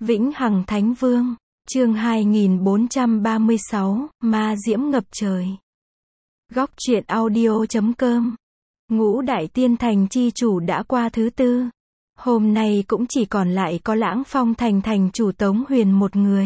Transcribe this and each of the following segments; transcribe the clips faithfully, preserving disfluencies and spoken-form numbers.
Vĩnh Hằng Thánh Vương, chương hai nghìn bốn trăm ba mươi sáu, Ma Diễm ngập trời. Góc truyện audio chấm com. Ngũ đại tiên thành chi chủ đã qua thứ tư. Hôm nay cũng chỉ còn lại có Lãng Phong thành thành chủ Tống Huyền một người.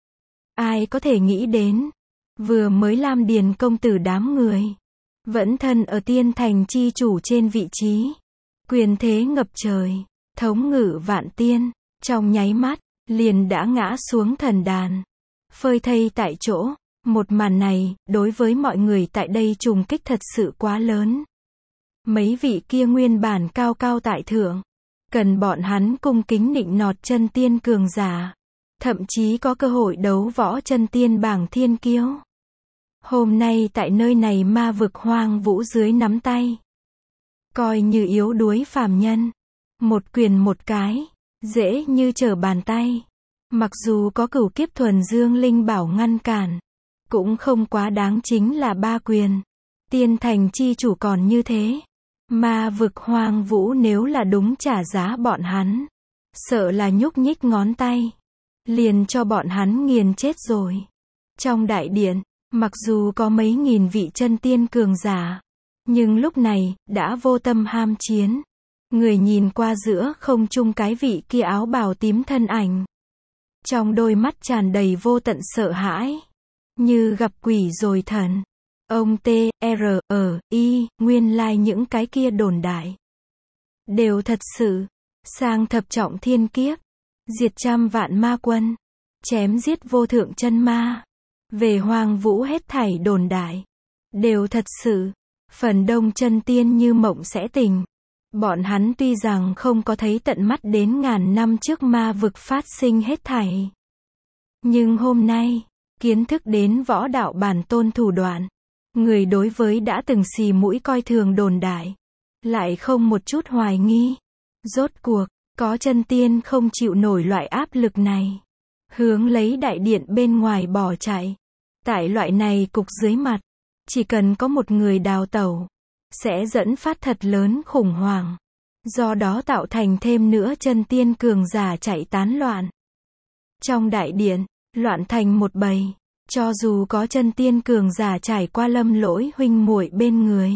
Ai có thể nghĩ đến, vừa mới Lam Điền công tử đám người, vẫn thân ở tiên thành chi chủ trên vị trí. Quyền thế ngập trời, thống ngự vạn tiên, trong nháy mắt, liền đã ngã xuống thần đàn. Phơi thây tại chỗ, một màn này, đối với mọi người tại đây trùng kích thật sự quá lớn. Mấy vị kia nguyên bản cao cao tại thượng, cần bọn hắn cung kính nịnh nọt chân tiên cường giả. Thậm chí có cơ hội đấu võ chân tiên bảng thiên kiêu. Hôm nay tại nơi này ma vực hoang vũ dưới nắm tay. Coi như yếu đuối phàm nhân. Một quyền một cái, dễ như trở bàn tay. Mặc dù có cửu kiếp thuần dương linh bảo ngăn cản, cũng không quá đáng, chính là ba quyền. Tiên thành chi chủ còn như thế. Ma vực hoang vũ nếu là đúng trả giá bọn hắn, sợ là nhúc nhích ngón tay, liền cho bọn hắn nghiền chết rồi. Trong đại điện, mặc dù có mấy nghìn vị chân tiên cường giả, nhưng lúc này, đã vô tâm ham chiến. Người nhìn qua giữa không trung cái vị kia áo bào tím thân ảnh. Trong đôi mắt tràn đầy vô tận sợ hãi. Như gặp quỷ rồi thần. Ông T, R, E, I, nguyên lai like những cái kia đồn đại. Đều thật sự. Sang thập trọng thiên kiếp. Diệt trăm vạn ma quân. Chém giết vô thượng chân ma. Về hoang vũ hết thảy đồn đại. Đều thật sự. Phần đông chân tiên như mộng sẽ tỉnh. Bọn hắn tuy rằng không có thấy tận mắt đến ngàn năm trước ma vực phát sinh hết thảy. Nhưng hôm nay, kiến thức đến võ đạo bản tôn thủ đoạn. Người đối với đã từng xì mũi coi thường đồn đại. Lại không một chút hoài nghi. Rốt cuộc, có chân tiên không chịu nổi loại áp lực này. Hướng lấy đại điện bên ngoài bỏ chạy. Tại loại này cục dưới mặt, chỉ cần có một người đào tẩu, sẽ dẫn phát thật lớn khủng hoảng. Do đó tạo thành thêm nữa chân tiên cường giả chạy tán loạn. Trong đại điện, loạn thành một bầy. Cho dù có chân tiên cường giả trải qua Lâm Lỗi huynh muội bên người,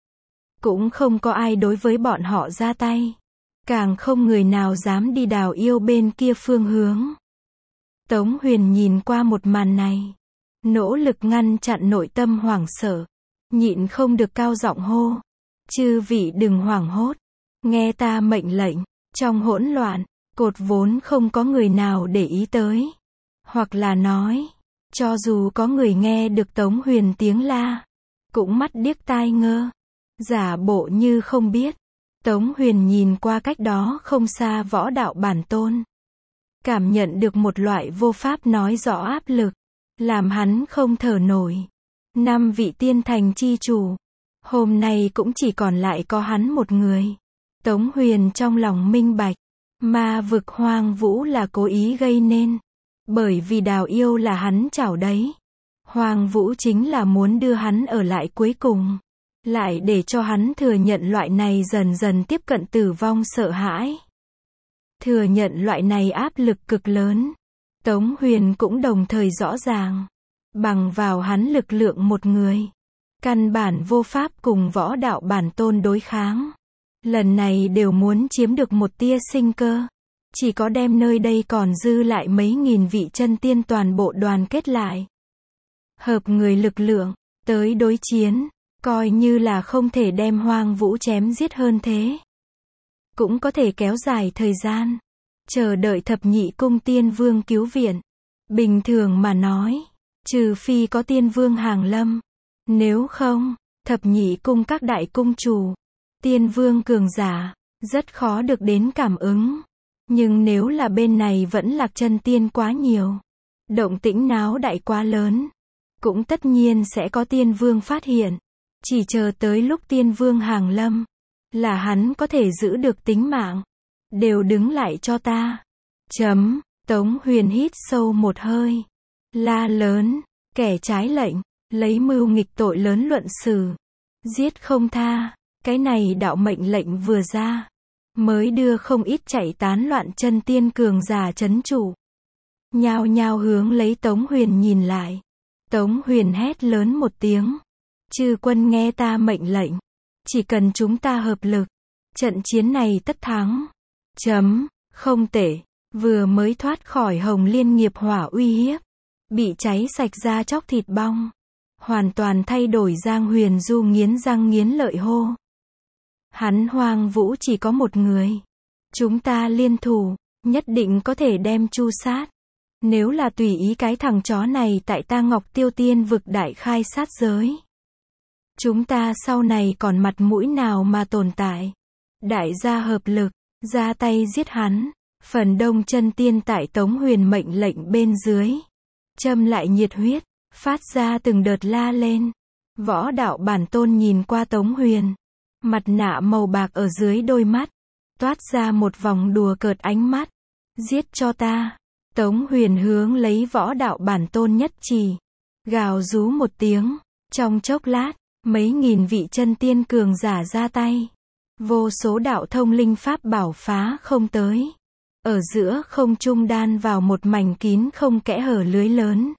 cũng không có ai đối với bọn họ ra tay. Càng không người nào dám đi đào yêu bên kia phương hướng. Tống Huyền nhìn qua một màn này, nỗ lực ngăn chặn nội tâm hoảng sợ, nhịn không được cao giọng hô. Chư vị đừng hoảng hốt, nghe ta mệnh lệnh. Trong hỗn loạn, cột vốn không có người nào để ý tới. Hoặc là nói, cho dù có người nghe được Tống Huyền tiếng la, cũng mắt điếc tai ngơ, giả bộ như không biết. Tống Huyền nhìn qua cách đó không xa võ đạo bản tôn, cảm nhận được một loại vô pháp nói rõ áp lực, làm hắn không thở nổi. Năm vị tiên thành chi chủ, hôm nay cũng chỉ còn lại có hắn một người. Tống Huyền trong lòng minh bạch, ma vực hoang vũ là cố ý gây nên. Bởi vì đào yêu là hắn chảo đấy. Hoang vũ chính là muốn đưa hắn ở lại cuối cùng. Lại để cho hắn thừa nhận loại này dần dần tiếp cận tử vong sợ hãi. Thừa nhận loại này áp lực cực lớn. Tống Huyền cũng đồng thời rõ ràng. Bằng vào hắn lực lượng một người, căn bản vô pháp cùng võ đạo bản tôn đối kháng. Lần này đều muốn chiếm được một tia sinh cơ. Chỉ có đem nơi đây còn dư lại mấy nghìn vị chân tiên toàn bộ đoàn kết lại. Hợp người lực lượng, tới đối chiến, coi như là không thể đem hoang vũ chém giết hơn thế. Cũng có thể kéo dài thời gian, chờ đợi thập nhị cung tiên vương cứu viện. Bình thường mà nói, trừ phi có tiên vương hàng lâm. Nếu không, thập nhị cung các đại cung chủ, tiên vương cường giả, rất khó được đến cảm ứng. Nhưng nếu là bên này vẫn lạc chân tiên quá nhiều, động tĩnh náo đại quá lớn, cũng tất nhiên sẽ có tiên vương phát hiện. Chỉ chờ tới lúc tiên vương hàng lâm, là hắn có thể giữ được tính mạng. Đều đứng lại cho ta. Chấm, Tống Huyền hít sâu một hơi. La lớn, kẻ trái lệnh, lấy mưu nghịch tội lớn luận xử. Giết không tha, cái này đạo mệnh lệnh vừa ra, mới đưa không ít chạy tán loạn chân tiên cường giả trấn chủ. nhao nhao hướng lấy Tống Huyền nhìn lại. Tống Huyền hét lớn một tiếng. Chư quân nghe ta mệnh lệnh. Chỉ cần chúng ta hợp lực, trận chiến này tất thắng. Chấm, không tệ. Vừa mới thoát khỏi Hồng Liên nghiệp hỏa uy hiếp, bị cháy sạch da chóc thịt bong, hoàn toàn thay đổi. Giang Huyền Du nghiến răng nghiến lợi hô. Hắn Hoang Vũ chỉ có một người. Chúng ta liên thủ, nhất định có thể đem chu sát. Nếu là tùy ý cái thằng chó này tại ta Ngọc Tiêu Tiên vực đại khai sát giới, chúng ta sau này còn mặt mũi nào mà tồn tại. Đại gia hợp lực, ra tay giết hắn. Phần Đông chân tiên tại Tống Huyền mệnh lệnh bên dưới, châm lại nhiệt huyết, phát ra từng đợt la lên. Võ đạo bản tôn nhìn qua Tống Huyền, mặt nạ màu bạc ở dưới đôi mắt, toát ra một vòng đùa cợt ánh mắt. Giết cho ta. Tống Huyền hướng lấy võ đạo bản tôn nhất chỉ, gào rú một tiếng. Trong chốc lát, mấy nghìn vị chân tiên cường giả ra tay. Vô số đạo thông linh pháp bảo phá không tới. Ở giữa không trung đan vào một mảnh kín không kẽ hở lưới lớn.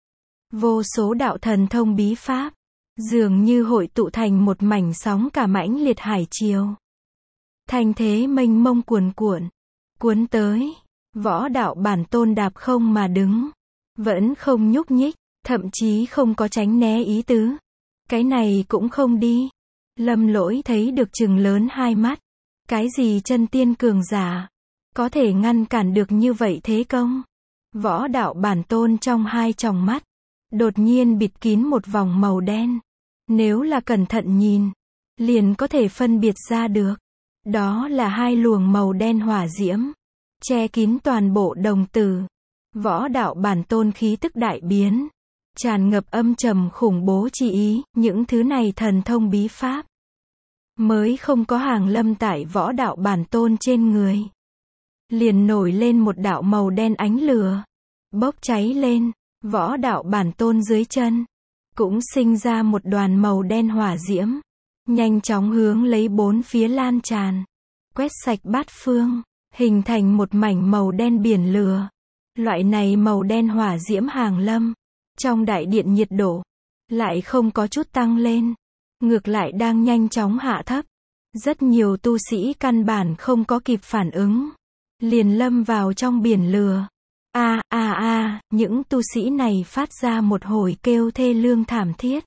Vô số đạo thần thông bí pháp, dường như hội tụ thành một mảnh sóng cả mãnh liệt hải triều. Thanh thế mênh mông cuồn cuộn, cuốn tới. Võ đạo bản tôn đạp không mà đứng, vẫn không nhúc nhích, thậm chí không có tránh né ý tứ. Cái này cũng không đi. Lâm Lỗi thấy được trừng lớn hai mắt. Cái gì chân tiên cường giả, có thể ngăn cản được như vậy thế công? Võ đạo bản tôn trong hai tròng mắt, đột nhiên bịt kín một vòng màu đen. Nếu là cẩn thận nhìn, liền có thể phân biệt ra được. Đó là hai luồng màu đen hỏa diễm, che kín toàn bộ đồng tử. Võ đạo bản tôn khí tức đại biến, tràn ngập âm trầm khủng bố chi ý. Những thứ này thần thông bí pháp, mới không có hàng lâm tại võ đạo bản tôn trên người. Liền nổi lên một đạo màu đen ánh lửa, bốc cháy lên. Võ đạo bản tôn dưới chân, cũng sinh ra một đoàn màu đen hỏa diễm, nhanh chóng hướng lấy bốn phía lan tràn, quét sạch bát phương, hình thành một mảnh màu đen biển lửa. Loại này màu đen hỏa diễm hàng lâm, trong đại điện nhiệt độ, lại không có chút tăng lên, ngược lại đang nhanh chóng hạ thấp. Rất nhiều tu sĩ căn bản không có kịp phản ứng, liền lâm vào trong biển lửa. A a a, những tu sĩ này phát ra một hồi kêu thê lương thảm thiết.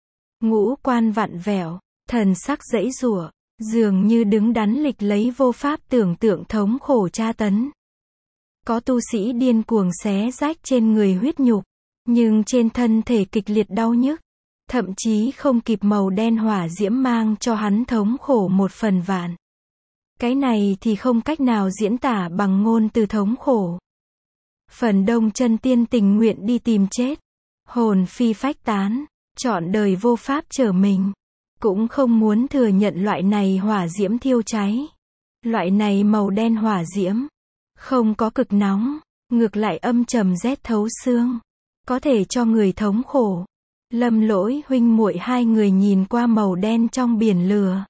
Ngũ quan vặn vẹo, thần sắc giãy giụa, dường như đứng đắn lịch lấy vô pháp tưởng tượng thống khổ tra tấn. Có tu sĩ điên cuồng xé rách trên người huyết nhục, nhưng trên thân thể kịch liệt đau nhức, thậm chí không kịp màu đen hỏa diễm mang cho hắn thống khổ một phần vạn. Cái này thì không cách nào diễn tả bằng ngôn từ thống khổ. Phần Đông chân tiên tình nguyện đi tìm chết, hồn phi phách tán, trọn đời vô pháp trở mình, cũng không muốn thừa nhận loại này hỏa diễm thiêu cháy. Loại này màu đen hỏa diễm, không có cực nóng, ngược lại âm trầm rét thấu xương, có thể cho người thống khổ. Lâm Lỗi huynh muội hai người nhìn qua màu đen trong biển lửa,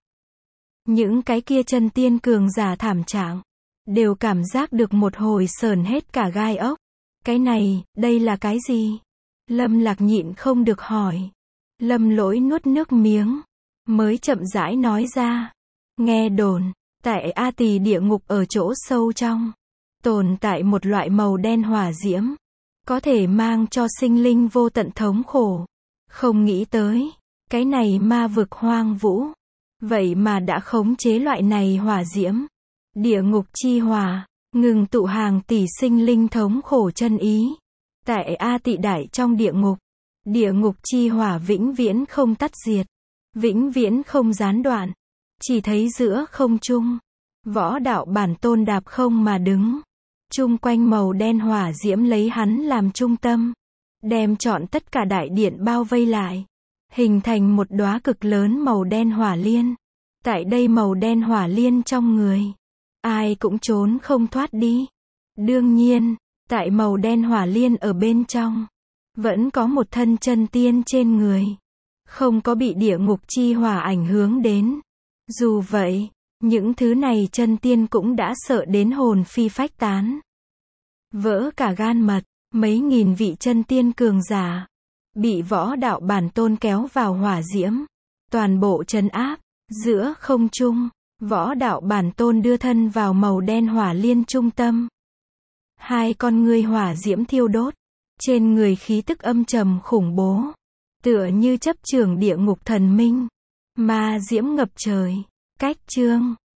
những cái kia chân tiên cường giả thảm trạng, đều cảm giác được một hồi sởn hết cả gai ốc. Cái này, đây là cái gì? Lâm Lạc nhịn không được hỏi. Lâm Lỗi nuốt nước miếng, mới chậm rãi nói ra. Nghe đồn, tại A Tỳ địa ngục ở chỗ sâu trong, tồn tại một loại màu đen hỏa diễm, có thể mang cho sinh linh vô tận thống khổ. Không nghĩ tới, cái này ma vực hoang vũ, vậy mà đã khống chế loại này hỏa diễm. Địa ngục chi hỏa, ngừng tụ hàng tỷ sinh linh thống khổ chân ý. Tại A Tị Đại trong địa ngục, địa ngục chi hỏa vĩnh viễn không tắt diệt, vĩnh viễn không gián đoạn. Chỉ thấy giữa không trung, võ đạo bản tôn đạp không mà đứng, chung quanh màu đen hỏa diễm lấy hắn làm trung tâm, đem trọn tất cả đại điện bao vây lại, hình thành một đóa cực lớn màu đen hỏa liên. Tại đây màu đen hỏa liên trong người, ai cũng trốn không thoát đi. Đương nhiên, tại màu đen hỏa liên ở bên trong, vẫn có một thân chân tiên trên người, không có bị địa ngục chi hỏa ảnh hưởng đến. Dù vậy, những thứ này chân tiên cũng đã sợ đến hồn phi phách tán. Vỡ cả gan mật, mấy nghìn vị chân tiên cường giả bị võ đạo bản tôn kéo vào hỏa diễm, toàn bộ trấn áp. Giữa không trung, võ đạo bản tôn đưa thân vào màu đen hỏa liên trung tâm. Hai con ngươi hỏa diễm thiêu đốt, trên người khí tức âm trầm khủng bố, tựa như chấp trưởng địa ngục thần minh. Ma diễm ngập trời. Cách chương